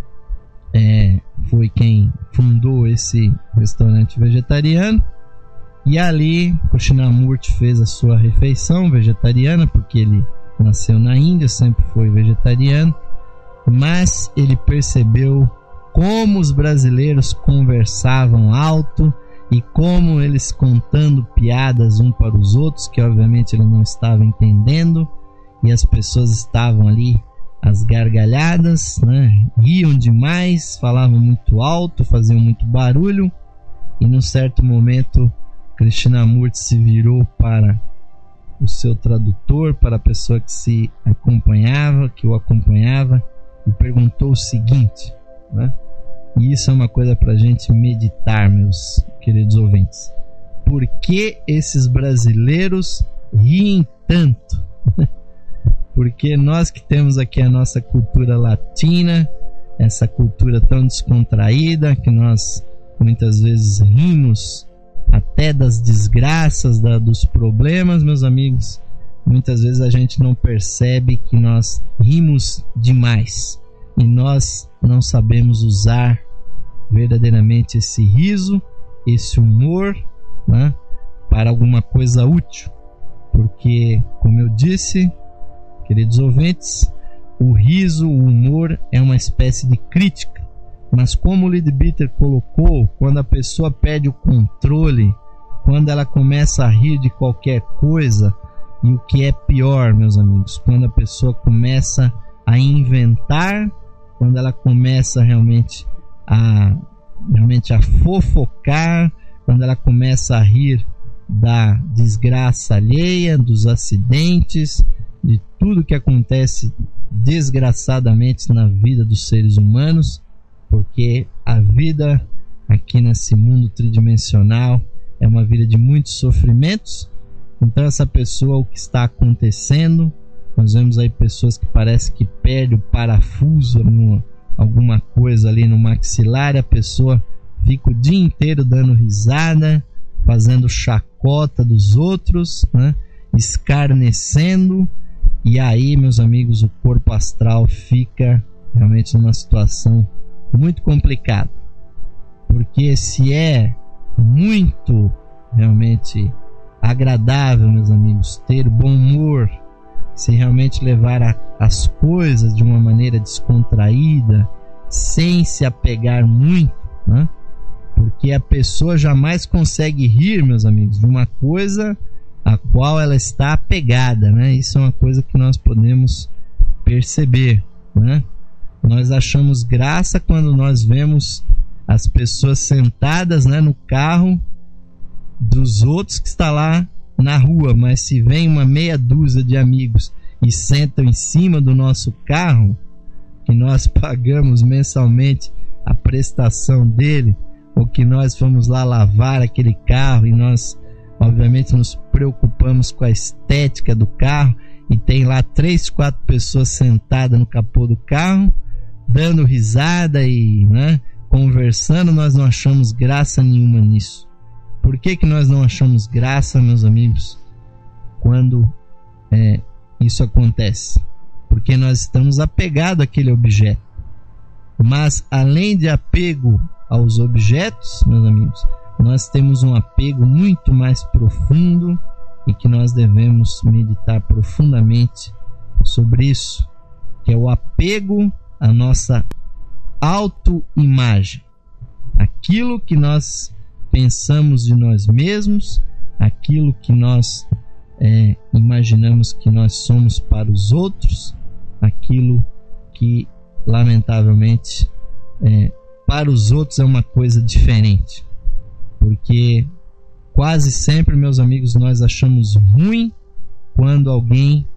é, foi quem fundou esse restaurante vegetariano. E ali Krishnamurti fez a sua refeição vegetariana, porque ele nasceu na Índia, sempre foi vegetariano, mas ele percebeu como os brasileiros conversavam alto e como eles contando piadas um para os outros, que obviamente ele não estava entendendo, e as pessoas estavam ali às gargalhadas, né? Riam demais, falavam muito alto, faziam muito barulho, e num certo momento Krishnamurti se virou para o seu tradutor, para a pessoa que se acompanhava, que o acompanhava, e perguntou o seguinte, né? E isso é uma coisa para a gente meditar, meus queridos ouvintes: por que esses brasileiros riem tanto? Porque nós que temos aqui a nossa cultura latina, essa cultura tão descontraída, que nós muitas vezes rimos até das desgraças, da, dos problemas, meus amigos, muitas vezes a gente não percebe que nós rimos demais e nós não sabemos usar verdadeiramente esse riso, esse humor, né, para alguma coisa útil. Porque, como eu disse, queridos ouvintes, o riso, o humor é uma espécie de crítica, mas como o Leadbeater colocou, quando a pessoa perde o controle, quando ela começa a rir de qualquer coisa, e o que é pior, meus amigos, quando a pessoa começa a inventar, quando ela começa realmente a, realmente a fofocar, quando ela começa a rir da desgraça alheia, dos acidentes, de tudo que acontece desgraçadamente na vida dos seres humanos, porque a vida aqui nesse mundo tridimensional é uma vida de muitos sofrimentos. Então essa pessoa, o que está acontecendo, nós vemos aí pessoas que parece que perdem o parafuso, alguma, alguma coisa ali no maxilar, a pessoa fica o dia inteiro dando risada, fazendo chacota dos outros, né? Escarnecendo, e aí, meus amigos, o corpo astral fica realmente numa situação muito complicada, porque se é muito realmente agradável, meus amigos, ter bom humor, se realmente levar a, as coisas de uma maneira descontraída, sem se apegar muito, né? Porque a pessoa jamais consegue rir, meus amigos, de uma coisa a qual ela está apegada, né? Isso é uma coisa que nós podemos perceber, né? Nós achamos graça quando nós vemos as pessoas sentadas, né, no carro dos outros que está lá na rua, mas se vem uma meia dúzia de amigos e sentam em cima do nosso carro, que nós pagamos mensalmente a prestação dele, ou que nós fomos lá lavar aquele carro e nós obviamente nos preocupamos com a estética do carro e tem lá três, quatro pessoas sentadas no capô do carro dando risada e, né, conversando. Nós não achamos graça nenhuma nisso. Por que que nós não achamos graça, meus amigos, quando é, isso acontece? Porque nós estamos apegados àquele objeto. Mas além de apego aos objetos, meus amigos, nós temos um apego muito mais profundo e que nós devemos meditar profundamente sobre isso, que é o apego à nossa autoimagem. Aquilo que nós pensamos de nós mesmos, aquilo que nós é, imaginamos que nós somos para os outros, aquilo que lamentavelmente é, para os outros é uma coisa diferente, porque quase sempre, meus amigos, nós achamos ruim quando alguém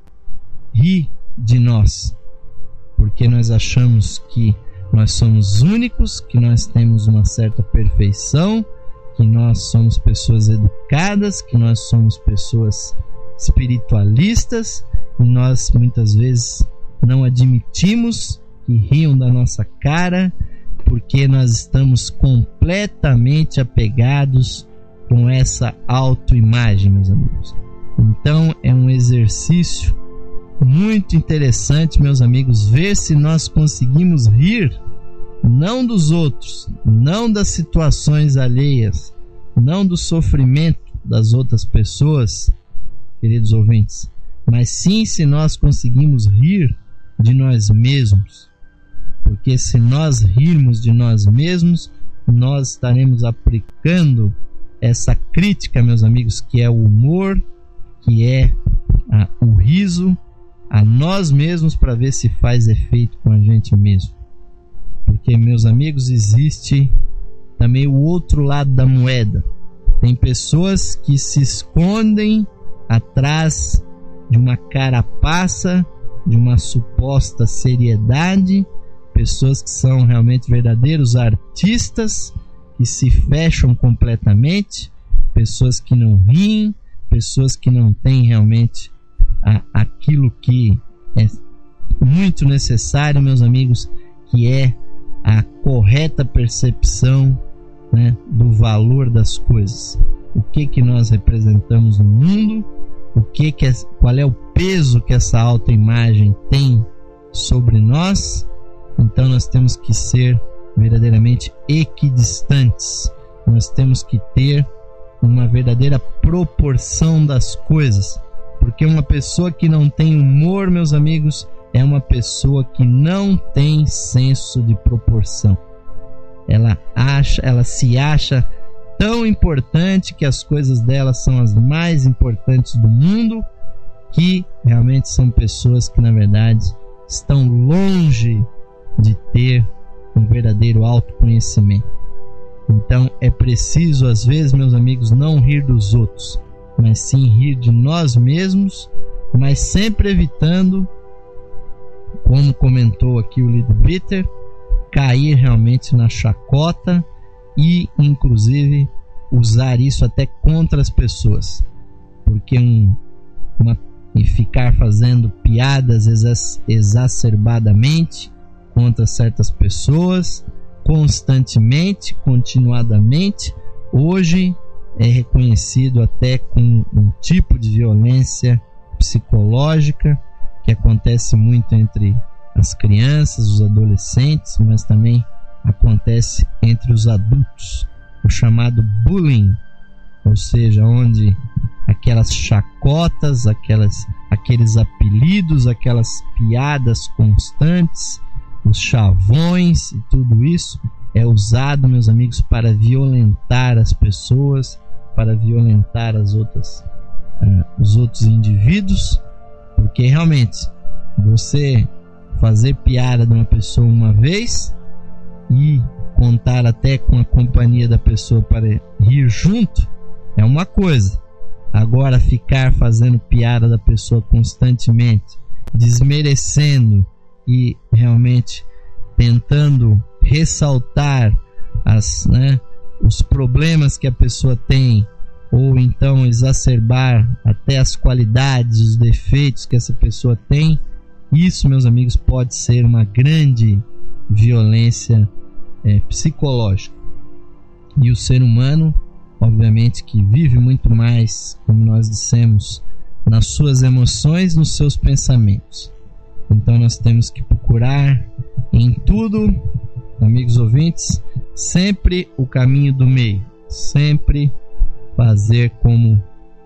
ri de nós, porque nós achamos que nós somos únicos, que nós temos uma certa perfeição, que nós somos pessoas educadas, que nós somos pessoas espiritualistas, e nós muitas vezes não admitimos que riam da nossa cara, porque nós estamos completamente apegados com essa autoimagem, meus amigos. Então é um exercício muito interessante, meus amigos, ver se nós conseguimos rir não dos outros, não das situações alheias, não do sofrimento das outras pessoas, queridos ouvintes, mas sim se nós conseguimos rir de nós mesmos. Porque se nós rirmos de nós mesmos, nós estaremos aplicando essa crítica, meus amigos, que é o humor, que é a, o riso a nós mesmos, para ver se faz efeito com a gente mesmo. Porque, meus amigos, existe também o outro lado da moeda. Tem pessoas que se escondem atrás de uma carapaça, de uma suposta seriedade, pessoas que são realmente verdadeiros artistas, que se fecham completamente, pessoas que não riem, pessoas que não têm realmente a, aquilo que é muito necessário, meus amigos, que é a correta percepção, né, do valor das coisas. O que que nós representamos no mundo, o que que é, qual é o peso que essa autoimagem tem sobre nós. Então nós temos que ser verdadeiramente equidistantes. Nós temos que ter uma verdadeira proporção das coisas, porque uma pessoa que não tem humor, meus amigos, é uma pessoa que não tem senso de proporção. Ela acha, ela se acha tão importante, que as coisas dela são as mais importantes do mundo, que realmente são pessoas que na verdade estão longe de ter um verdadeiro autoconhecimento. Então é preciso, às vezes, meus amigos, não rir dos outros, mas sim rir de nós mesmos, mas sempre evitando, como comentou aqui o Leadbeater, cair realmente na chacota e inclusive usar isso até contra as pessoas, porque um, uma, e ficar fazendo piadas exa- exacerbadamente contra certas pessoas, constantemente, continuadamente, hoje é reconhecido até com um tipo de violência psicológica que acontece muito entre as crianças, os adolescentes, mas também acontece entre os adultos, o chamado bullying, ou seja, onde aquelas chacotas, aquelas, aqueles apelidos, aquelas piadas constantes, os chavões e tudo isso é usado, meus amigos, para violentar as pessoas, para violentar as outras, uh, os outros indivíduos, porque realmente você fazer piada de uma pessoa uma vez e contar até com a companhia da pessoa para rir junto é uma coisa. Agora ficar fazendo piada da pessoa constantemente, desmerecendo e realmente tentando ressaltar as, né, os problemas que a pessoa tem, ou então exacerbar até as qualidades, os defeitos que essa pessoa tem, isso, meus amigos, pode ser uma grande violência é, psicológica. E o ser humano, obviamente, que vive muito mais, como nós dissemos, nas suas emoções, nos seus pensamentos. Então nós temos que procurar em tudo, amigos ouvintes, sempre o caminho do meio, sempre fazer como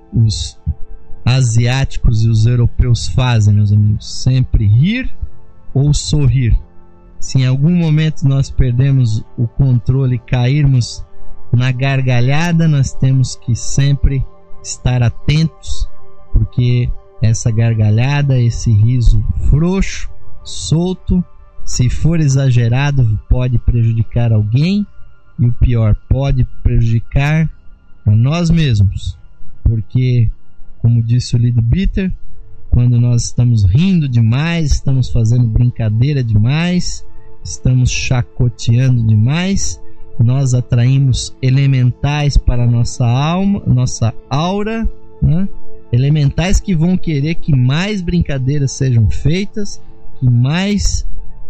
os asiáticos e os europeus fazem, meus amigos, sempre rir ou sorrir. Se em algum momento nós perdemos o controle e cairmos na gargalhada, nós temos que sempre estar atentos, porque essa gargalhada, esse riso frouxo, solto, se for exagerado, pode prejudicar alguém, e o pior, pode prejudicar a nós mesmos, porque, como disse o Leadbeater, quando nós estamos rindo demais, estamos fazendo brincadeira demais, estamos chacoteando demais, nós atraímos elementais para a nossa alma, nossa aura, né? Elementais que vão querer que mais brincadeiras sejam feitas, que mais,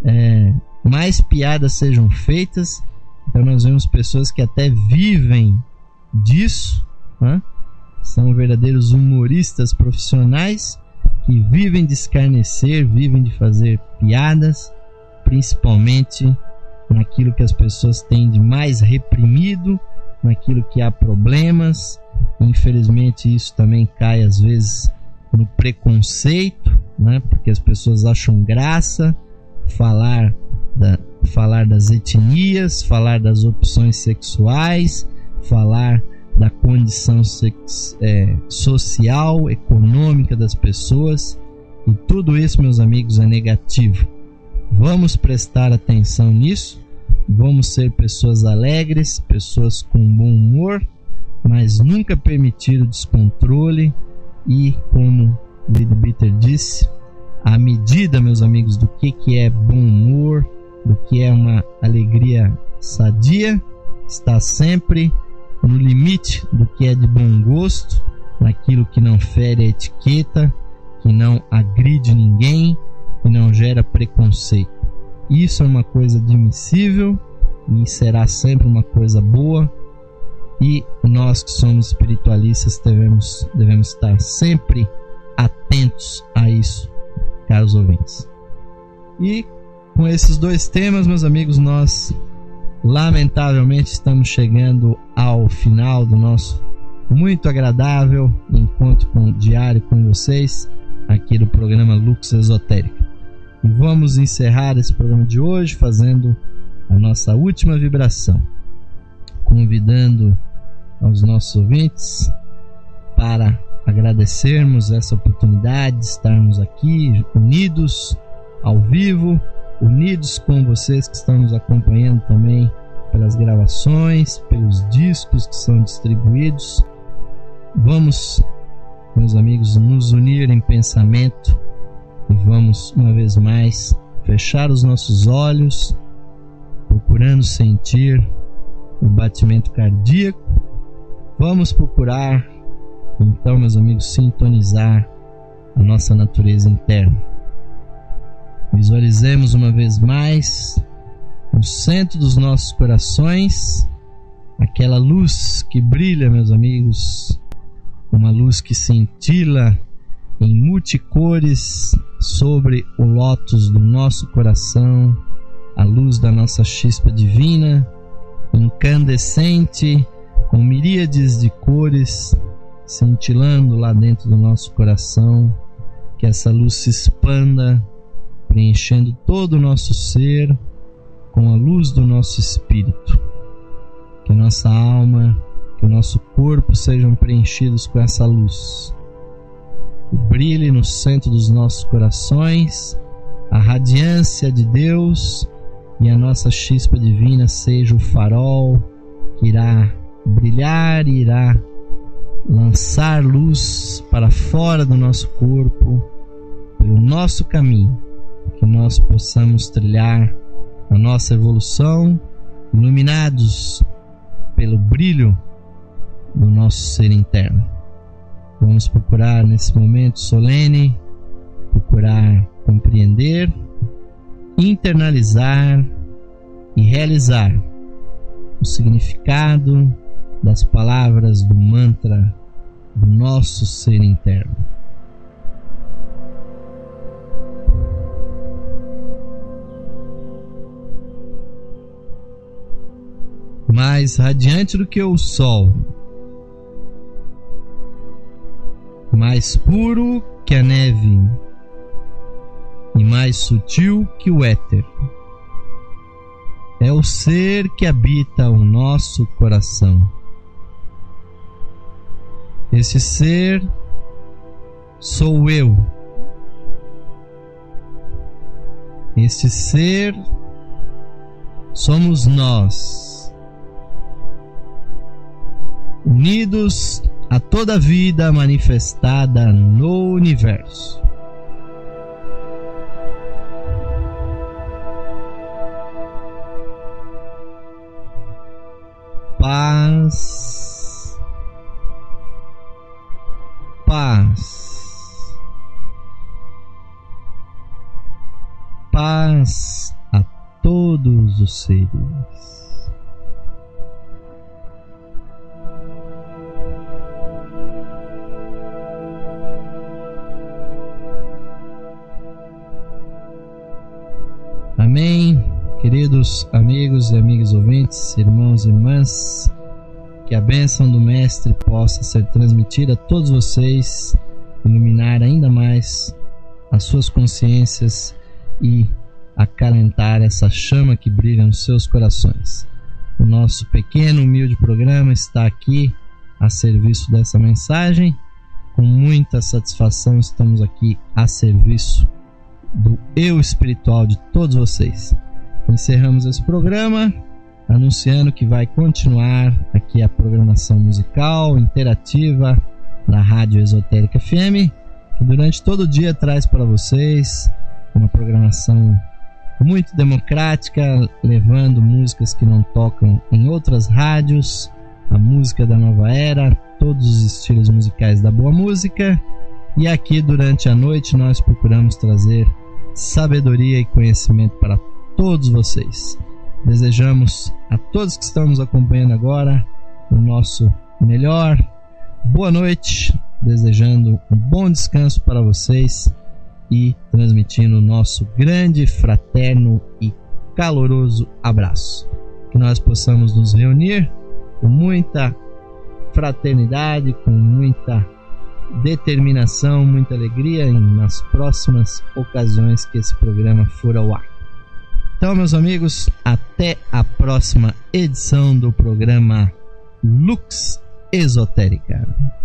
é, mais piadas sejam feitas. Então nós vemos pessoas que até vivem disso, né? São verdadeiros humoristas profissionais que vivem de escarnecer, vivem de fazer piadas, principalmente naquilo que as pessoas têm de mais reprimido, naquilo que há problemas. Infelizmente isso também cai às vezes no preconceito, né? Porque as pessoas acham graça falar, da, falar das etnias, falar das opções sexuais, falar da condição sex, é, social, econômica das pessoas, e tudo isso, meus amigos, é negativo. Vamos prestar atenção nisso, vamos ser pessoas alegres, pessoas com bom humor, mas nunca permitir o descontrole. E como o Leadbeater disse, a medida, meus amigos, do que, que é bom humor, do que é uma alegria sadia, está sempre no limite do que é de bom gosto, naquilo que não fere a etiqueta, que não agride ninguém, que não gera preconceito. Isso é uma coisa admissível e será sempre uma coisa boa, e nós que somos espiritualistas devemos, devemos estar sempre atentos a isso, caros ouvintes. E com esses dois temas, meus amigos, nós lamentavelmente estamos chegando ao final do nosso muito agradável encontro com, diário com vocês aqui do programa Lux Esotérica. E vamos encerrar esse programa de hoje fazendo a nossa última vibração, convidando aos nossos ouvintes para agradecermos essa oportunidade de estarmos aqui unidos ao vivo, unidos com vocês que estão nos acompanhando também pelas gravações, pelos discos que são distribuídos. Vamos, meus amigos, nos unir em pensamento e vamos uma vez mais fechar os nossos olhos, procurando sentir o batimento cardíaco. Vamos procurar, então, meus amigos, sintonizar a nossa natureza interna. Visualizemos uma vez mais no centro dos nossos corações aquela luz que brilha, meus amigos, uma luz que cintila em multicores sobre o lótus do nosso coração, a luz da nossa chispa divina, incandescente, com miríades de cores cintilando lá dentro do nosso coração. Que essa luz se expanda, preenchendo todo o nosso ser com a luz do nosso espírito. Que a nossa alma, que o nosso corpo sejam preenchidos com essa luz. Que brilhe no centro dos nossos corações a radiância de Deus, e a nossa chispa divina seja o farol que irá brilhar e irá lançar luz para fora do nosso corpo, pelo nosso caminho. Que que nós possamos trilhar a nossa evolução, iluminados pelo brilho do nosso ser interno. Vamos procurar nesse momento solene, procurar compreender, internalizar e realizar o significado das palavras do mantra do nosso ser interno. Mais radiante do que o sol, mais puro que a neve e mais sutil que o éter, é o ser que habita o nosso coração. Esse ser sou eu. Esse ser somos nós, unidos a toda a vida manifestada no universo. Paz, paz, paz a todos os seres. Amém. Queridos amigos e amigas ouvintes, irmãos e irmãs, que a bênção do Mestre possa ser transmitida a todos vocês, iluminar ainda mais as suas consciências e acalentar essa chama que brilha nos seus corações. O nosso pequeno, humilde programa está aqui a serviço dessa mensagem. Com muita satisfação estamos aqui a serviço do eu espiritual de todos vocês. Encerramos esse programa anunciando que vai continuar aqui a programação musical interativa da Rádio Esotérica F M, que durante todo o dia traz para vocês uma programação muito democrática, levando músicas que não tocam em outras rádios, a música da nova era, todos os estilos musicais da boa música. E aqui durante a noite nós procuramos trazer sabedoria e conhecimento para todos vocês. Desejamos a todos que estão nos acompanhando agora o nosso melhor. Boa noite, desejando um bom descanso para vocês e transmitindo o nosso grande, fraterno e caloroso abraço. Que nós possamos nos reunir com muita fraternidade, com muita determinação, muita alegria em, nas próximas ocasiões que esse programa for ao ar. Então, meus amigos, até a próxima edição do programa Lux Esotérica.